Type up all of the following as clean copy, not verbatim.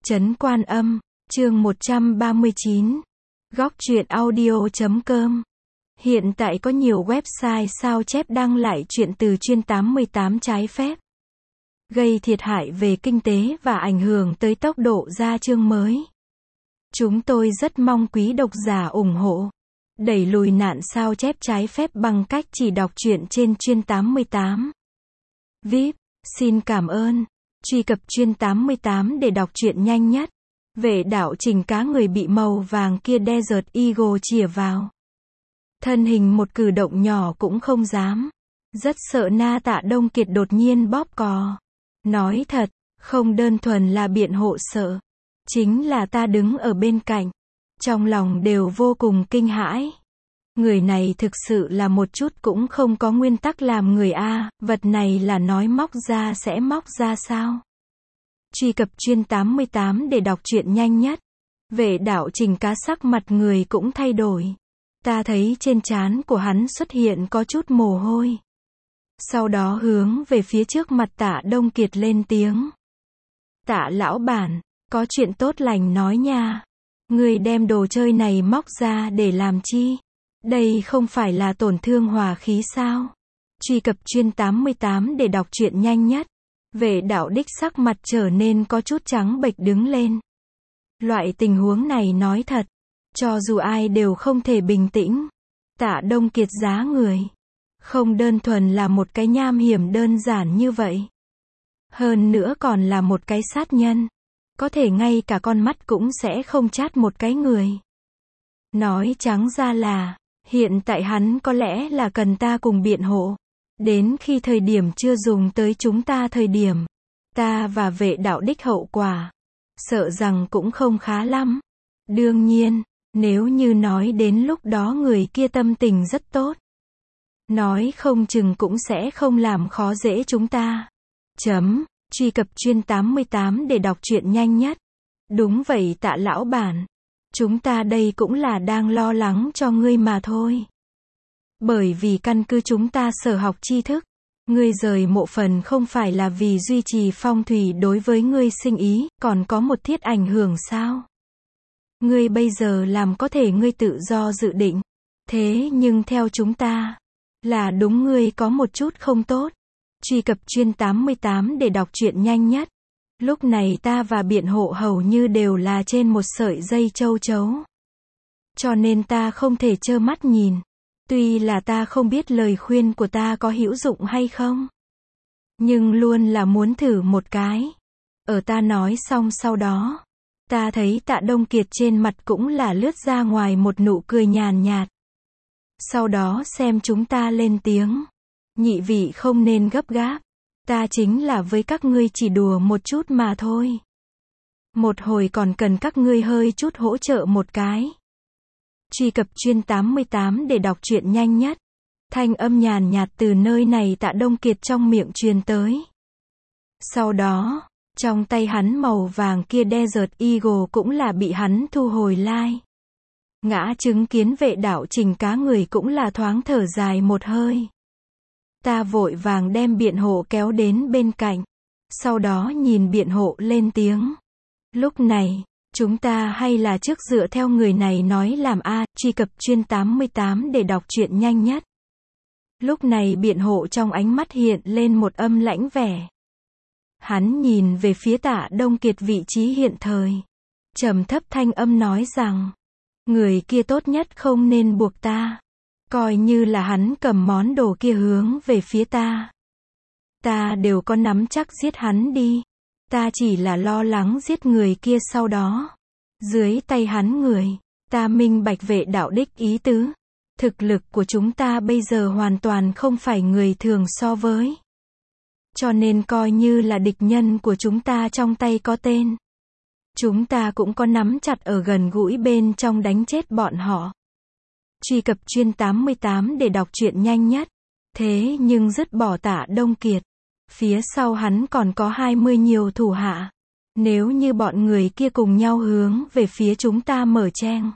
Trấn Quan Âm, chương 139. Góc truyện audio.com. Hiện tại có nhiều website sao chép đăng lại truyện từ chuyên 88 trái phép, gây thiệt hại về kinh tế và ảnh hưởng tới tốc độ ra chương mới. Chúng tôi rất mong quý độc giả ủng hộ, đẩy lùi nạn sao chép trái phép bằng cách chỉ đọc truyện trên chuyên 88. VIP, xin cảm ơn. Truy cập chuyên 88 để đọc truyện nhanh nhất. Vệ đạo Trình cá người bị màu vàng kia Desert Eagle chĩa vào. Thân hình một cử động nhỏ cũng không dám. Rất sợ Na Tạ Đông Kiệt đột nhiên bóp cò. Nói thật, không đơn thuần là biện hộ sợ. Chính là ta đứng ở bên cạnh. Trong lòng đều vô cùng kinh hãi. Người này thực sự là một chút cũng không có nguyên tắc làm người A, vật này là nói móc ra sẽ móc ra sao? Truy cập chuyên 88 để đọc truyện nhanh nhất. Vệ đạo Trình cá sắc mặt người cũng thay đổi. Ta thấy trên trán của hắn xuất hiện có chút mồ hôi. Sau đó hướng về phía trước mặt Tạ Đông Kiệt lên tiếng. Tạ lão bản, có chuyện tốt lành nói nha. Người đem đồ chơi này móc ra để làm chi? Đây không phải là tổn thương hòa khí sao? Truy cập chuyên 88 để đọc truyện nhanh nhất. Vệ đạo đích sắc mặt trở nên có chút trắng bệch đứng lên. Loại tình huống này nói thật, cho dù ai đều không thể bình tĩnh. Tạ Đông Kiệt giá người, không đơn thuần là một cái nham hiểm đơn giản như vậy. Hơn nữa còn là một cái sát nhân. Có thể ngay cả con mắt cũng sẽ không chát một cái người. Nói trắng ra là, hiện tại hắn có lẽ là cần ta cùng biện hộ. Đến khi thời điểm chưa dùng tới chúng ta thời điểm, ta và vệ đạo đích hậu quả, sợ rằng cũng không khá lắm. Đương nhiên, nếu như nói đến lúc đó người kia tâm tình rất tốt, nói không chừng cũng sẽ không làm khó dễ chúng ta. Truy cập chuyên 88 để đọc truyện nhanh nhất. Đúng vậy Tạ lão bản. Chúng ta đây cũng là đang lo lắng cho ngươi mà thôi. Bởi vì căn cứ chúng ta sở học tri thức, ngươi rời mộ phần không phải là vì duy trì phong thủy đối với ngươi sinh ý, còn có một thiết ảnh hưởng sao? Ngươi bây giờ làm có thể ngươi tự do dự định. Thế nhưng theo chúng ta, là đúng ngươi có một chút không tốt. Truy cập chuyên 88 để đọc truyện nhanh nhất. Lúc này ta và biện hộ hầu như đều là trên một sợi dây châu chấu. Cho nên ta không thể trơ mắt nhìn. Tuy là ta không biết lời khuyên của ta có hữu dụng hay không, nhưng luôn là muốn thử một cái. Ở ta nói xong sau đó, ta thấy Tạ Đông Kiệt trên mặt cũng là lướt ra ngoài một nụ cười nhàn nhạt. Sau đó xem chúng ta lên tiếng. Nhị vị không nên gấp gáp. Ta chính là với các ngươi chỉ đùa một chút mà thôi. Một hồi còn cần các ngươi hơi chút hỗ trợ một cái. Truy cập chuyên 88 để đọc truyện nhanh nhất. Thanh âm nhàn nhạt từ nơi này Tạ Đông Kiệt trong miệng truyền tới. Sau đó, trong tay hắn màu vàng kia Desert Eagle cũng là bị hắn thu hồi lai. Ngã chứng kiến vệ đạo Trình cá người cũng là thoáng thở dài một hơi. Ta vội vàng đem biện hộ kéo đến bên cạnh. Sau đó nhìn biện hộ lên tiếng. Lúc này, chúng ta hay là trước dựa theo người này nói làm A. Truy cập chuyên 88 để đọc truyện nhanh nhất. Lúc này biện hộ trong ánh mắt hiện lên một âm lãnh vẻ. Hắn nhìn về phía Tạ Đông Kiệt vị trí hiện thời. Trầm thấp thanh âm nói rằng, người kia tốt nhất không nên buộc ta. Coi như là hắn cầm món đồ kia hướng về phía ta. Ta đều có nắm chắc giết hắn đi. Ta chỉ là lo lắng giết người kia sau đó. Dưới tay hắn người, ta minh bạch vệ đạo đích ý tứ. Thực lực của chúng ta bây giờ hoàn toàn không phải người thường so với. Cho nên coi như là địch nhân của chúng ta trong tay có tên. Chúng ta cũng có nắm chặt ở gần gũi bên trong đánh chết bọn họ. Truy cập chuyên 88 để đọc truyện nhanh nhất. Thế nhưng dứt bỏ Tạ Đông Kiệt, phía sau hắn còn có 20 nhiều thủ hạ. Nếu như bọn người kia cùng nhau hướng về phía chúng ta mở trang,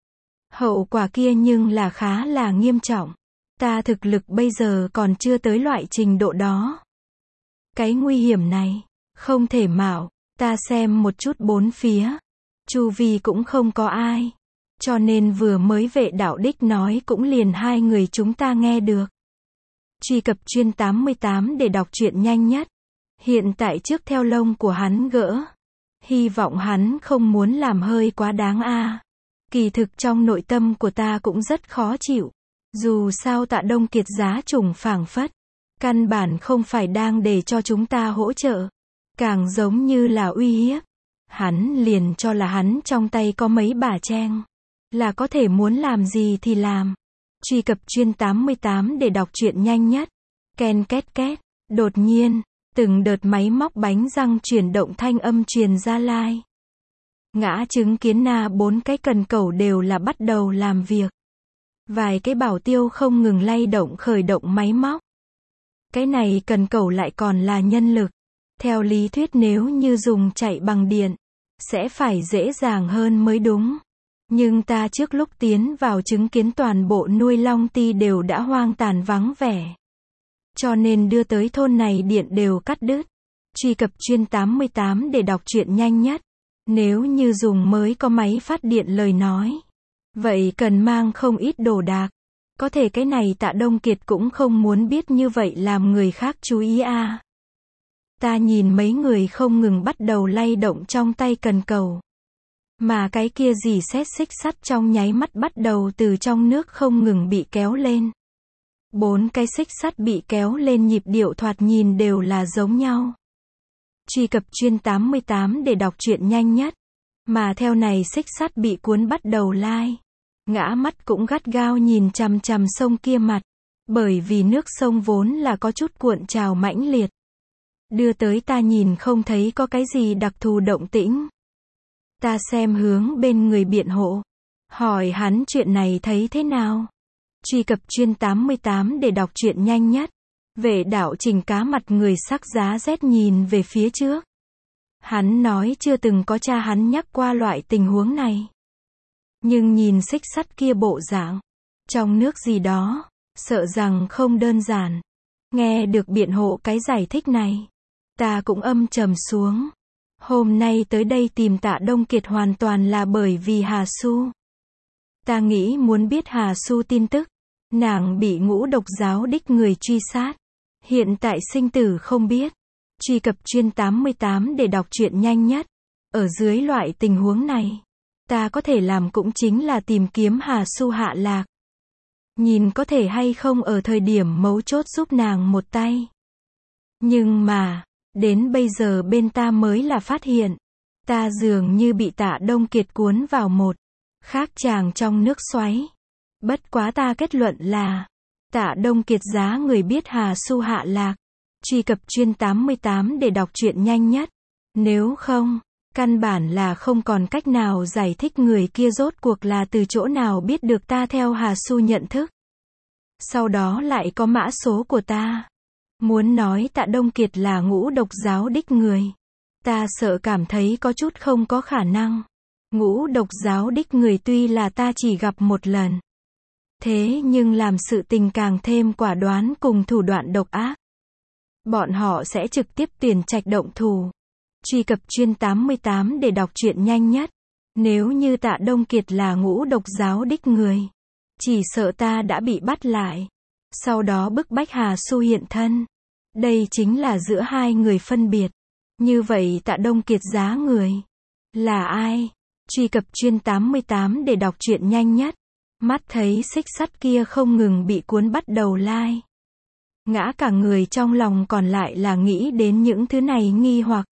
hậu quả kia nhưng là khá là nghiêm trọng. Ta thực lực bây giờ còn chưa tới loại trình độ đó. Cái nguy hiểm này, không thể mạo. Ta xem một chút bốn phía. Chu vi cũng không có ai. Cho nên vừa mới Vệ Đạo Đích nói cũng liền hai người chúng ta nghe được. Truy cập chuyên 88 để đọc truyện nhanh nhất. Hiện tại trước theo lông của hắn gỡ. Hy vọng hắn không muốn làm hơi quá đáng a. Kỳ thực trong nội tâm của ta cũng rất khó chịu. Dù sao Tạ Đông Kiệt giá trùng phảng phất. Căn bản không phải đang để cho chúng ta hỗ trợ. Càng giống như là uy hiếp. Hắn liền cho là hắn trong tay có mấy bả cheng. Là có thể muốn làm gì thì làm. Truy cập chuyên 88 để đọc truyện nhanh nhất. Ken két két. Đột nhiên, từng đợt máy móc bánh răng chuyển động thanh âm truyền ra lai. Ngã chứng kiến na bốn cái cần cẩu đều là bắt đầu làm việc. Vài cái bảo tiêu không ngừng lay động khởi động máy móc. Cái này cần cẩu lại còn là nhân lực. Theo lý thuyết nếu như dùng chạy bằng điện, sẽ phải dễ dàng hơn mới đúng. Nhưng ta trước lúc tiến vào chứng kiến toàn bộ nuôi long ti đều đã hoang tàn vắng vẻ. Cho nên đưa tới thôn này điện đều cắt đứt. Truy cập chuyên 88 để đọc truyện nhanh nhất. Nếu như dùng mới có máy phát điện lời nói. Vậy cần mang không ít đồ đạc. Có thể cái này Tạ Đông Kiệt cũng không muốn biết như vậy làm người khác chú ý a. Ta nhìn mấy người không ngừng bắt đầu lay động trong tay cần cầu. Mà cái kia dì xét xích sắt trong nháy mắt bắt đầu từ trong nước không ngừng bị kéo lên. Bốn cái xích sắt bị kéo lên nhịp điệu thoạt nhìn đều là giống nhau. Truy cập chuyên 88 để đọc truyện nhanh nhất. Mà theo này xích sắt bị cuốn bắt đầu lai. Ngã mắt cũng gắt gao nhìn chằm chằm sông kia mặt. Bởi vì nước sông vốn là có chút cuộn trào mãnh liệt. Đưa tới ta nhìn không thấy có cái gì đặc thù động tĩnh. Ta xem hướng bên người biện hộ. Hỏi hắn chuyện này thấy thế nào? Truy cập chuyên 88 để đọc truyện nhanh nhất. Vệ Đạo Trình cá mặt người sắc giá rét nhìn về phía trước. Hắn nói chưa từng có cha hắn nhắc qua loại tình huống này. Nhưng nhìn xích sắt kia bộ dạng. Trong nước gì đó. Sợ rằng không đơn giản. Nghe được biện hộ cái giải thích này. Ta cũng âm trầm xuống. Hôm nay tới đây tìm Tạ Đông Kiệt hoàn toàn là bởi vì Hà Su. Ta nghĩ muốn biết Hà Su tin tức. Nàng bị Ngũ Độc giáo đích người truy sát. Hiện tại sinh tử không biết. Truy cập chuyên 88 để đọc truyện nhanh nhất. Ở dưới loại tình huống này, ta có thể làm cũng chính là tìm kiếm Hà Su hạ lạc. Nhìn có thể hay không ở thời điểm mấu chốt giúp nàng một tay. Nhưng mà, đến bây giờ bên ta mới là phát hiện. Ta dường như bị Tạ Đông Kiệt cuốn vào một khác chàng trong nước xoáy. Bất quá ta kết luận là Tạ Đông Kiệt giá người biết Hà Su hạ lạc. Truy cập chuyên 88 để đọc truyện nhanh nhất. Nếu không, căn bản là không còn cách nào giải thích người kia rốt cuộc là từ chỗ nào biết được ta theo Hà Su nhận thức. Sau đó lại có mã số của ta. Muốn nói Tạ Đông Kiệt là Ngũ Độc giáo đích người. Ta sợ cảm thấy có chút không có khả năng. Ngũ Độc giáo đích người tuy là ta chỉ gặp một lần. Thế nhưng làm sự tình càng thêm quả đoán cùng thủ đoạn độc ác. Bọn họ sẽ trực tiếp tuyển trạch động thủ. Truy cập chuyên 88 để đọc truyện nhanh nhất. Nếu như Tạ Đông Kiệt là Ngũ Độc giáo đích người. Chỉ sợ ta đã bị bắt lại. Sau đó bức bách Hà Su hiện thân. Đây chính là giữa hai người phân biệt. Như vậy Tạ Đông Kiệt giá người là ai? Truy cập chuyên 88 để đọc truyện nhanh nhất. Mắt thấy xích sắt kia không ngừng bị cuốn bắt đầu lai. Ngã cả người trong lòng còn lại là nghĩ đến những thứ này nghi hoặc.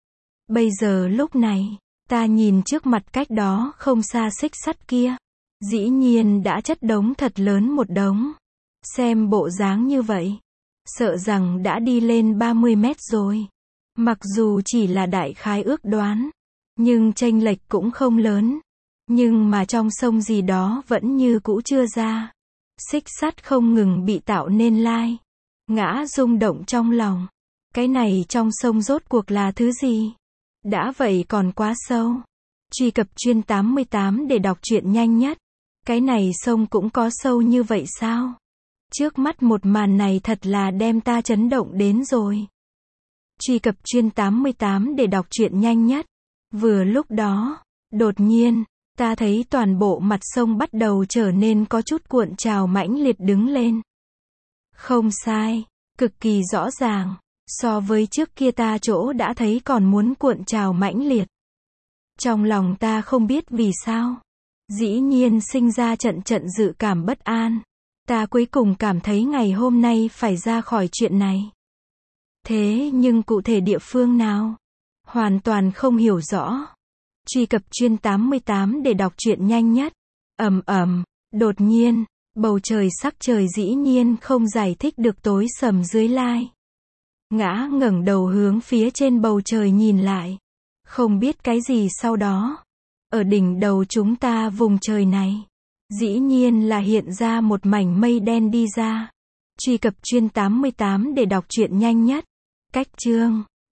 Bây giờ lúc này, ta nhìn trước mặt cách đó không xa xích sắt kia. Dĩ nhiên đã chất đống thật lớn một đống. Xem bộ dáng như vậy. Sợ rằng đã đi lên 30 mét rồi. Mặc dù chỉ là đại khái ước đoán. Nhưng chênh lệch cũng không lớn. Nhưng mà trong sông gì đó vẫn như cũ chưa ra. Xích sắt không ngừng bị tạo nên lai. Ngã rung động trong lòng. Cái này trong sông rốt cuộc là thứ gì? Đã vậy còn quá sâu. Truy cập chuyên 88 để đọc truyện nhanh nhất. Cái này sông cũng có sâu như vậy sao? Trước mắt một màn này thật là đem ta chấn động đến rồi. Truy cập chuyên 88 để đọc truyện nhanh nhất. Vừa lúc đó, đột nhiên, ta thấy toàn bộ mặt sông bắt đầu trở nên có chút cuộn trào mãnh liệt đứng lên. Không sai, cực kỳ rõ ràng, so với trước kia ta chỗ đã thấy còn muốn cuộn trào mãnh liệt. Trong lòng ta không biết vì sao, dĩ nhiên sinh ra trận trận dự cảm bất an. Ta cuối cùng cảm thấy ngày hôm nay phải ra khỏi chuyện này. Thế nhưng cụ thể địa phương nào? Hoàn toàn không hiểu rõ. Truy cập chuyên 88 để đọc truyện nhanh nhất. Đột nhiên, bầu trời sắc trời dĩ nhiên không giải thích được tối sầm dưới lai. Ngã ngẩng đầu hướng phía trên bầu trời nhìn lại. Không biết cái gì sau đó. Ở đỉnh đầu chúng ta vùng trời này, dĩ nhiên là hiện ra một mảnh mây đen đi ra. Truy cập chuyên 88 để đọc truyện nhanh nhất. Cách chương